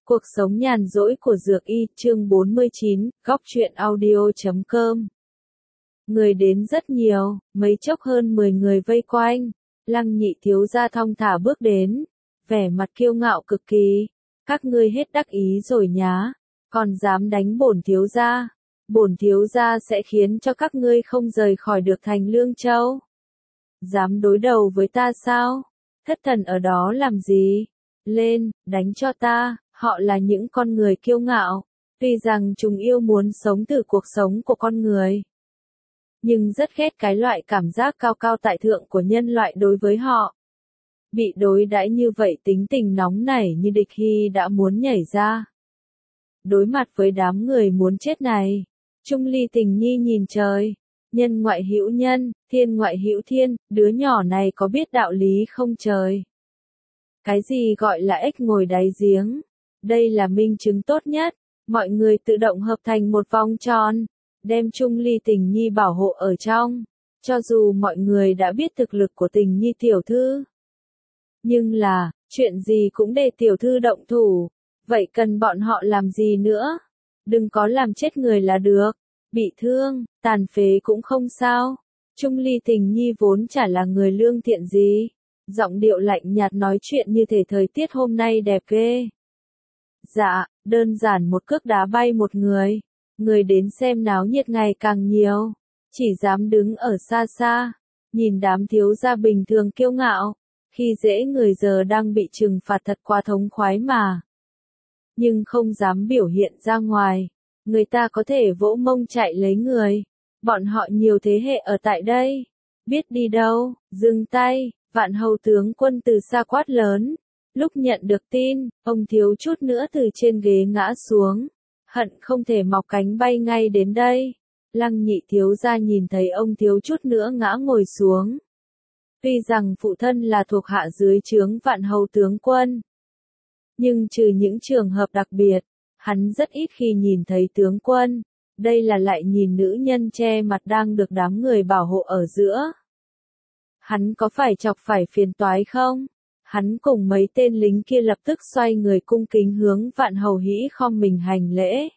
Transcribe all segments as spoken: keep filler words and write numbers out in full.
Cuộc sống nhàn rỗi của Dược Y, chương bốn mươi chín, góc truyện audio chấm com. Người đến rất nhiều, mấy chốc hơn mười người vây quanh. Lăng Nhị thiếu gia thong thả bước đến, vẻ mặt kiêu ngạo cực kỳ. Các ngươi hết đắc ý rồi nhá, còn dám đánh bổn thiếu gia. Bổn thiếu gia sẽ khiến cho các ngươi không rời khỏi được thành Lương Châu. Dám đối đầu với ta sao? Thất thần ở đó làm gì? Lên, đánh cho ta. Họ là những con người kiêu ngạo, tuy rằng chúng yêu muốn sống từ cuộc sống của con người, nhưng rất ghét cái loại cảm giác cao cao tại thượng của nhân loại đối với họ. Bị đối đãi như vậy tính tình nóng nảy như địch hy đã muốn nhảy ra. Đối mặt với đám người muốn chết này, Trung Ly Tình Nhi nhìn trời, nhân ngoại hữu nhân, thiên ngoại hữu thiên, đứa nhỏ này có biết đạo lý không trời? Cái gì gọi là ếch ngồi đáy giếng? Đây là minh chứng tốt nhất, mọi người tự động hợp thành một vòng tròn, đem Trung Ly Tình Nhi bảo hộ ở trong, cho dù mọi người đã biết thực lực của Tình Nhi tiểu thư. Nhưng là, chuyện gì cũng để tiểu thư động thủ, vậy cần bọn họ làm gì nữa? Đừng có làm chết người là được, bị thương, tàn phế cũng không sao. Trung Ly Tình Nhi vốn chả là người lương thiện gì, giọng điệu lạnh nhạt nói chuyện như thể thời tiết hôm nay đẹp ghê. Dạ, đơn giản một cước đá bay một người. Người đến xem náo nhiệt ngày càng nhiều. Chỉ dám đứng ở xa xa. Nhìn đám thiếu gia bình thường kiêu ngạo. Khi dễ người giờ đang bị trừng phạt thật quá thống khoái mà. Nhưng không dám biểu hiện ra ngoài. Người ta có thể vỗ mông chạy lấy người. Bọn họ nhiều thế hệ ở tại đây. Biết đi đâu, dừng tay. Vạn hầu tướng quân từ xa quát lớn. Lúc nhận được tin, ông thiếu chút nữa từ trên ghế ngã xuống, hận không thể mọc cánh bay ngay đến đây. Lăng Nhị thiếu gia nhìn thấy ông thiếu chút nữa ngã ngồi xuống. Tuy rằng phụ thân là thuộc hạ dưới trướng Vạn hầu tướng quân, nhưng trừ những trường hợp đặc biệt, hắn rất ít khi nhìn thấy tướng quân. Đây là lại nhìn nữ nhân che mặt đang được đám người bảo hộ ở giữa. Hắn có phải chọc phải phiền toái không? Hắn cùng mấy tên lính kia lập tức xoay người cung kính hướng Vạn hầu hĩ khom mình hành lễ.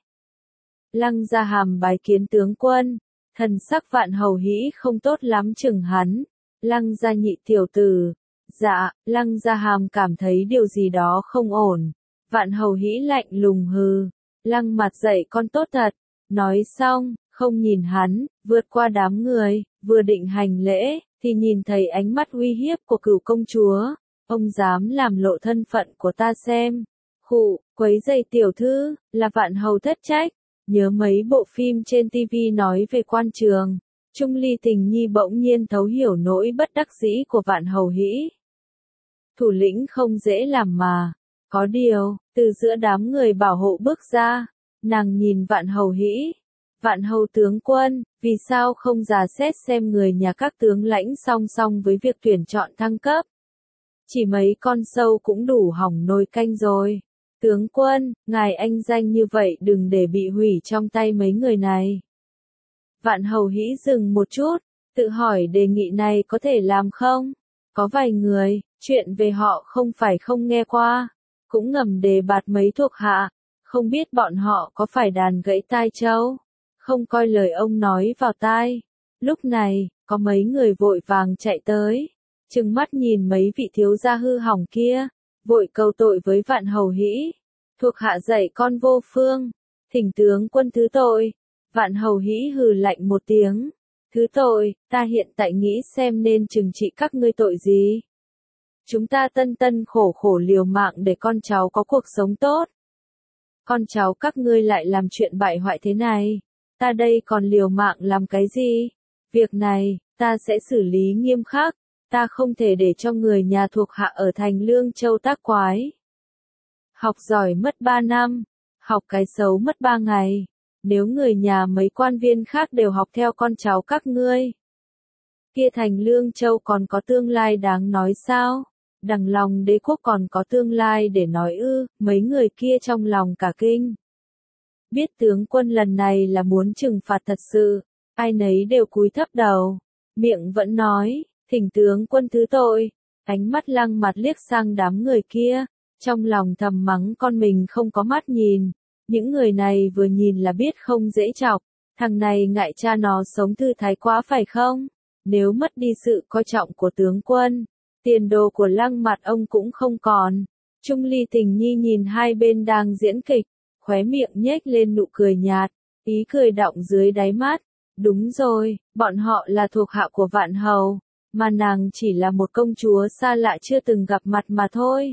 Lăng Gia Hàm bái kiến tướng quân, thần sắc Vạn hầu hĩ không tốt lắm chừng hắn. Lăng Gia Nhị tiểu tử, dạ, Lăng Gia Hàm cảm thấy điều gì đó không ổn. Vạn hầu hĩ lạnh lùng hừ, Lăng mặt dậy con tốt thật. Nói xong, không nhìn hắn, vượt qua đám người, vừa định hành lễ, thì nhìn thấy ánh mắt uy hiếp của Cửu công chúa. Ông dám làm lộ thân phận của ta xem. Khụ, quấy rầy tiểu thư, là Vạn hầu thất trách. Nhớ mấy bộ phim trên tivi nói về quan trường. Trung Ly Tình Nhi bỗng nhiên thấu hiểu nỗi bất đắc dĩ của Vạn hầu hĩ. Thủ lĩnh không dễ làm mà. Có điều, từ giữa đám người bảo hộ bước ra, nàng nhìn Vạn hầu hĩ. Vạn hầu tướng quân, vì sao không dò xét xem người nhà các tướng lãnh song song với việc tuyển chọn thăng cấp? Chỉ mấy con sâu cũng đủ hỏng nồi canh rồi. Tướng quân, ngài anh danh như vậy đừng để bị hủy trong tay mấy người này. Vạn hầu hĩ dừng một chút, tự hỏi đề nghị này có thể làm không? Có vài người, chuyện về họ không phải không nghe qua, cũng ngầm đề bạt mấy thuộc hạ, không biết bọn họ có phải đàn gãy tai trâu, không coi lời ông nói vào tai. Lúc này, có mấy người vội vàng chạy tới. Trừng mắt nhìn mấy vị thiếu gia hư hỏng kia, vội cầu tội với Vạn hầu hĩ. Thuộc hạ dạy con vô phương, thỉnh tướng quân thứ tội. Vạn hầu hĩ hừ lạnh một tiếng. Thứ tội, ta hiện tại nghĩ xem nên trừng trị các ngươi tội gì. Chúng ta tân tân khổ khổ liều mạng để con cháu có cuộc sống tốt. Con cháu các ngươi lại làm chuyện bại hoại thế này. Ta đây còn liều mạng làm cái gì? Việc này, ta sẽ xử lý nghiêm khắc. Ta không thể để cho người nhà thuộc hạ ở thành Lương Châu tác quái. Học giỏi mất ba năm, học cái xấu mất ba ngày. Nếu người nhà mấy quan viên khác đều học theo con cháu các ngươi, kia thành Lương Châu còn có tương lai đáng nói sao? Đằng lòng đế quốc còn có tương lai để nói ư? Mấy người kia trong lòng cả kinh. Biết tướng quân lần này là muốn trừng phạt thật sự, ai nấy đều cúi thấp đầu, miệng vẫn nói. Thỉnh tướng quân thứ tội. Ánh mắt Lăng mặt liếc sang đám người kia, Trong lòng thầm mắng con mình không có mắt nhìn. Những người này vừa nhìn là biết không dễ chọc. Thằng này ngại cha nó sống thư thái quá phải không? Nếu mất đi sự coi trọng của tướng quân, tiền đồ của Lăng Mặt ông cũng không còn. Trung Ly Tình Nhi nhìn hai bên đang diễn kịch, khóe miệng nhếch lên nụ cười nhạt, ý cười đọng dưới đáy mắt. Đúng rồi, bọn họ là thuộc hạ của Vạn Hầu, mà nàng chỉ là một công chúa xa lạ chưa từng gặp mặt mà thôi.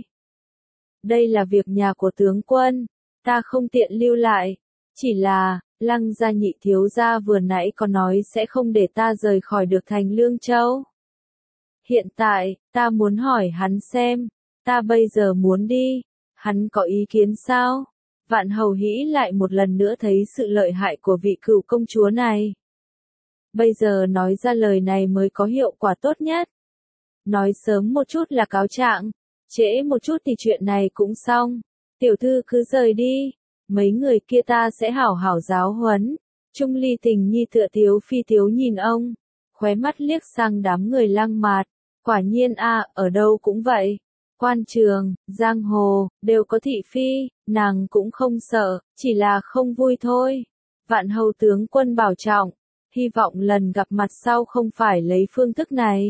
Đây là việc nhà của tướng quân, ta không tiện lưu lại. Chỉ là, Lăng gia nhị thiếu gia vừa nãy có nói sẽ không để ta rời khỏi được thành Lương Châu. Hiện tại, ta muốn hỏi hắn xem, ta bây giờ muốn đi, hắn có ý kiến sao? Vạn Hầu Hĩ lại một lần nữa thấy sự lợi hại của vị cửu công chúa này. Bây giờ nói ra lời này mới có hiệu quả tốt nhất. Nói sớm một chút là cáo trạng, trễ một chút thì chuyện này cũng xong. Tiểu thư cứ rời đi, mấy người kia ta sẽ hảo hảo giáo huấn. Trung Ly Tình Nhi tựa tiếu phi tiếu nhìn ông, khóe mắt liếc sang đám người Lăng Mạt. Quả nhiên a, ở đâu cũng vậy. Quan trường, giang hồ, đều có thị phi, nàng cũng không sợ, chỉ là không vui thôi. Vạn Hầu tướng quân bảo trọng, hy vọng lần gặp mặt sau không phải lấy phương thức này.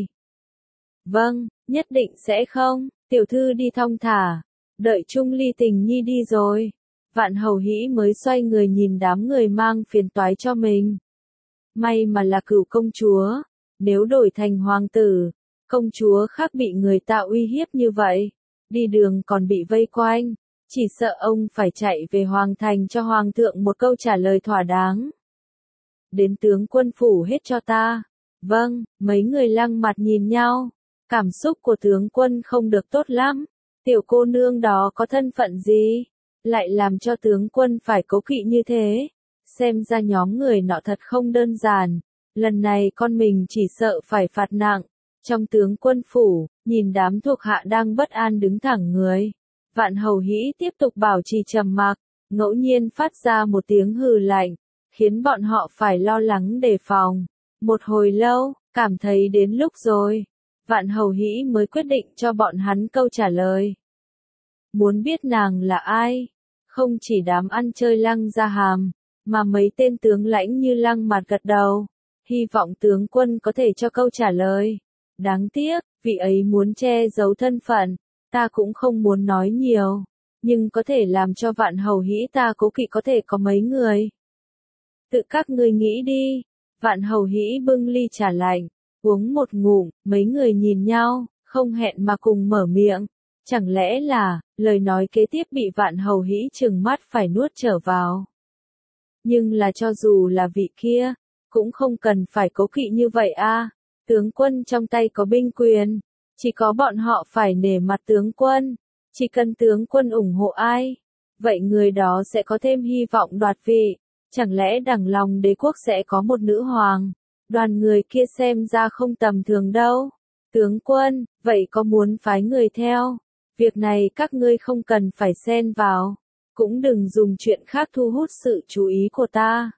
Vâng, nhất định sẽ không, tiểu thư đi thong thả. Đợi Trung Ly Tình Nhi đi rồi, Vạn Hầu Hĩ mới xoay người nhìn đám người mang phiền toái cho mình. May mà là cửu công chúa, nếu đổi thành hoàng tử, công chúa khác bị người ta uy hiếp như vậy, đi đường còn bị vây quanh, chỉ sợ ông phải chạy về hoàng thành cho hoàng thượng một câu trả lời thỏa đáng. Đến tướng quân phủ hết cho ta. Vâng, mấy người Lăng Mặt nhìn nhau, cảm xúc của tướng quân không được tốt lắm. Tiểu cô nương đó có thân phận gì, lại làm cho tướng quân phải cố kỵ như thế? Xem ra nhóm người nọ thật không đơn giản, lần này con mình chỉ sợ phải phạt nặng. Trong tướng quân phủ, nhìn đám thuộc hạ đang bất an đứng thẳng người. Vạn Hầu Hĩ tiếp tục bảo trì trầm mặc, ngẫu nhiên phát ra một tiếng hừ lạnh, khiến bọn họ phải lo lắng đề phòng. Một hồi lâu, cảm thấy đến lúc rồi, Vạn Hầu Hĩ mới quyết định cho bọn hắn câu trả lời. Muốn biết nàng là ai? Không chỉ đám ăn chơi Lăng Gia Hàm, mà mấy tên tướng lãnh như Lăng Mặt gật đầu, hy vọng tướng quân có thể cho câu trả lời. Đáng tiếc, vị ấy muốn che giấu thân phận, ta cũng không muốn nói nhiều, nhưng có thể làm cho Vạn Hầu Hĩ ta cố kỵ có thể có mấy người. Tự các ngươi nghĩ đi. Vạn Hầu Hĩ bưng ly trà lạnh, uống một ngụm, mấy người nhìn nhau, không hẹn mà cùng mở miệng. Chẳng lẽ là, lời nói kế tiếp bị Vạn Hầu Hĩ trừng mắt phải nuốt trở vào. Nhưng là cho dù là vị kia, cũng không cần phải cố kỵ như vậy a. Tướng quân trong tay có binh quyền, chỉ có bọn họ phải nể mặt tướng quân, chỉ cần tướng quân ủng hộ ai, vậy người đó sẽ có thêm hy vọng đoạt vị. Chẳng lẽ đằng lòng đế quốc sẽ có một nữ hoàng? Đoàn người kia xem ra không tầm thường đâu. Tướng quân, vậy có muốn phái người theo? Việc này các ngươi không cần phải xen vào, cũng đừng dùng chuyện khác thu hút sự chú ý của ta.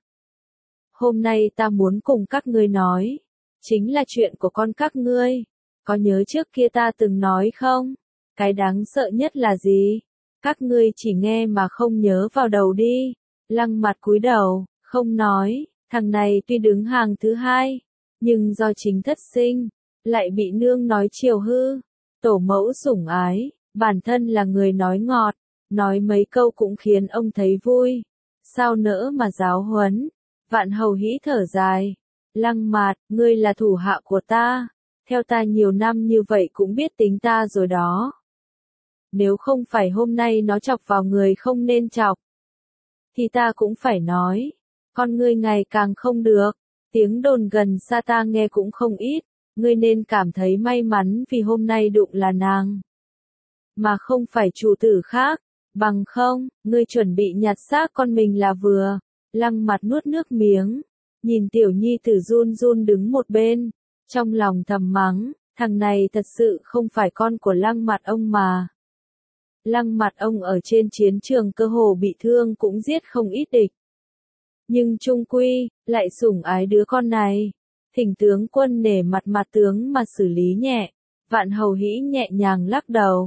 Hôm nay ta muốn cùng các ngươi nói, chính là chuyện của con các ngươi. Có nhớ trước kia ta từng nói không? Cái đáng sợ nhất là gì? Các ngươi chỉ nghe mà không nhớ vào đầu đi. Lăng Mặt cúi đầu, không nói. Thằng này tuy đứng hàng thứ hai, nhưng do chính thất sinh, lại bị nương nói chiều hư. Tổ mẫu sủng ái, bản thân là người nói ngọt, nói mấy câu cũng khiến ông thấy vui. Sao nỡ mà giáo huấn? Vạn Hầu Hĩ thở dài. Lăng Mạt, ngươi là thủ hạ của ta, theo ta nhiều năm như vậy cũng biết tính ta rồi đó. Nếu không phải hôm nay nó chọc vào người không nên chọc, thì ta cũng phải nói, con ngươi ngày càng không được, tiếng đồn gần xa ta nghe cũng không ít, ngươi nên cảm thấy may mắn vì hôm nay đụng là nàng, mà không phải chủ tử khác, bằng không, ngươi chuẩn bị nhặt xác con mình là vừa. Lăng Mặt nuốt nước miếng, nhìn tiểu nhi tử run run đứng một bên, trong lòng thầm mắng, thằng này thật sự không phải con của Lăng Mặt ông mà. Lăng Mặt ông ở trên chiến trường cơ hồ bị thương cũng giết không ít địch. Nhưng chung quy, lại sủng ái đứa con này. Thỉnh tướng quân nể mặt mặt tướng mà xử lý nhẹ. Vạn Hầu Hĩ nhẹ nhàng lắc đầu.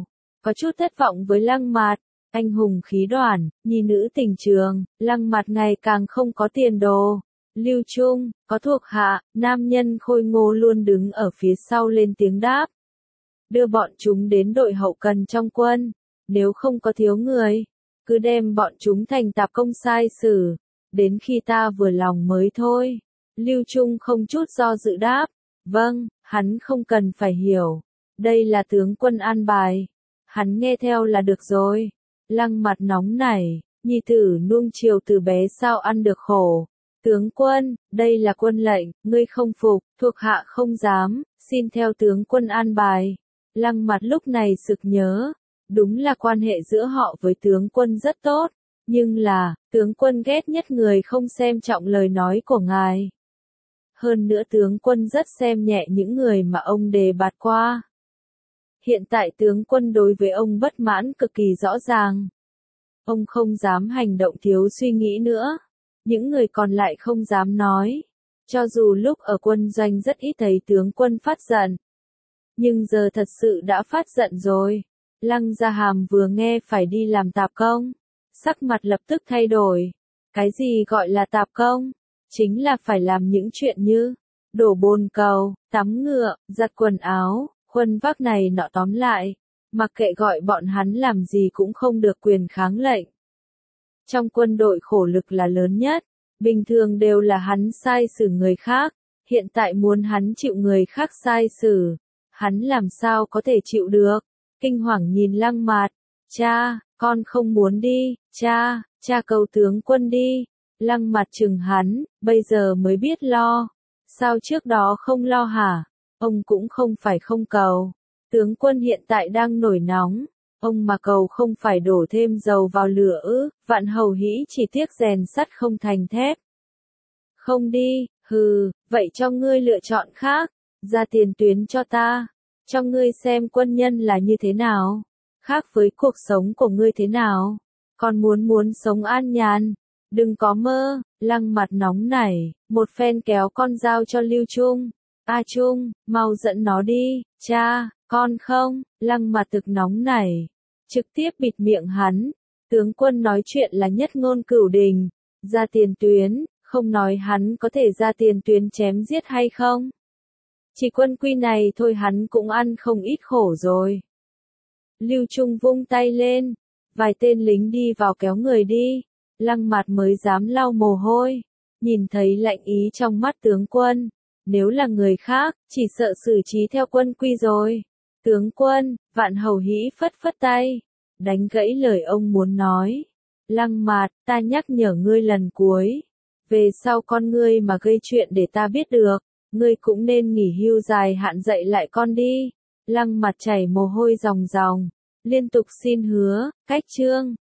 có chút thất vọng với Lăng Mạt. Anh hùng khí đoản, nhi nữ tình trường, Lăng Mạt ngày càng không có tiền đồ. Lưu Trung, có thuộc hạ, nam nhân khôi ngô luôn đứng ở phía sau lên tiếng đáp. Đưa bọn chúng đến đội hậu cần trong quân, nếu không có thiếu người, cứ đem bọn chúng thành tạp công sai xử, đến khi ta vừa lòng mới thôi. Lưu Trung không chút do dự đáp, vâng, hắn không cần phải hiểu, đây là tướng quân an bài, hắn nghe theo là được rồi. Lăng Mặt nóng nảy, nhi tử nuông chiều từ bé sao ăn được khổ. Tướng quân, đây là quân lệnh, ngươi không phục, thuộc hạ không dám, xin theo tướng quân an bài. Lăng Mặt lúc này sực nhớ, đúng là quan hệ giữa họ với tướng quân rất tốt, nhưng là, tướng quân ghét nhất người không xem trọng lời nói của ngài. Hơn nữa tướng quân rất xem nhẹ những người mà ông đề bạt qua. Hiện tại tướng quân đối với ông bất mãn cực kỳ rõ ràng. Ông không dám hành động thiếu suy nghĩ nữa. Những người còn lại không dám nói. Cho dù lúc ở quân doanh rất ít thấy tướng quân phát giận. Nhưng giờ thật sự đã phát giận rồi. Lăng Gia Hàm vừa nghe phải đi làm tạp công. Sắc mặt lập tức thay đổi. Cái gì gọi là tạp công? Chính là phải làm những chuyện như đổ bồn cầu, tắm ngựa, giặt quần áo, khuân vác này nọ tóm lại. Mặc kệ gọi bọn hắn làm gì cũng không được quyền kháng lệnh. Trong quân đội khổ lực là lớn nhất, bình thường đều là hắn sai xử người khác, hiện tại muốn hắn chịu người khác sai xử, hắn làm sao có thể chịu được. Kinh hoàng nhìn Lăng Mạt, cha, con không muốn đi, cha, cha cầu tướng quân đi. Lăng Mạt chừng hắn, bây giờ mới biết lo, sao trước đó không lo hả? Ông cũng không phải không cầu, tướng quân hiện tại đang nổi nóng, ông mà cầu không phải đổ thêm dầu vào lửa ư? Vạn Hầu Hĩ chỉ tiếc rèn sắt không thành thép. Không đi, hừ, vậy cho ngươi lựa chọn khác, ra tiền tuyến cho ta, cho ngươi xem quân nhân là như thế nào, khác với cuộc sống của ngươi thế nào, còn muốn muốn sống an nhàn, đừng có mơ. Lăng Mặt nóng nảy, một phen kéo con dao cho Lưu Trung. A Trung, mau dẫn nó đi, cha, con không. Lăng Mặt thực nóng nảy, trực tiếp bịt miệng hắn. Tướng quân nói chuyện là nhất ngôn cửu đình, ra tiền tuyến, không nói hắn có thể ra tiền tuyến chém giết hay không. Chỉ quân quy này thôi hắn cũng ăn không ít khổ rồi. Lưu Trung vung tay lên, vài tên lính đi vào kéo người đi. Lăng Mặt mới dám lau mồ hôi, nhìn thấy lạnh ý trong mắt tướng quân. Nếu là người khác, chỉ sợ xử trí theo quân quy rồi. Tướng quân, Vạn Hầu Hĩ phất phất tay, đánh gãy lời ông muốn nói. Lăng Mạt, ta nhắc nhở ngươi lần cuối. Về sau con ngươi mà gây chuyện để ta biết được, ngươi cũng nên nghỉ hưu dài hạn dạy lại con đi. Lăng Mặt chảy mồ hôi ròng ròng, liên tục xin hứa, cách chương.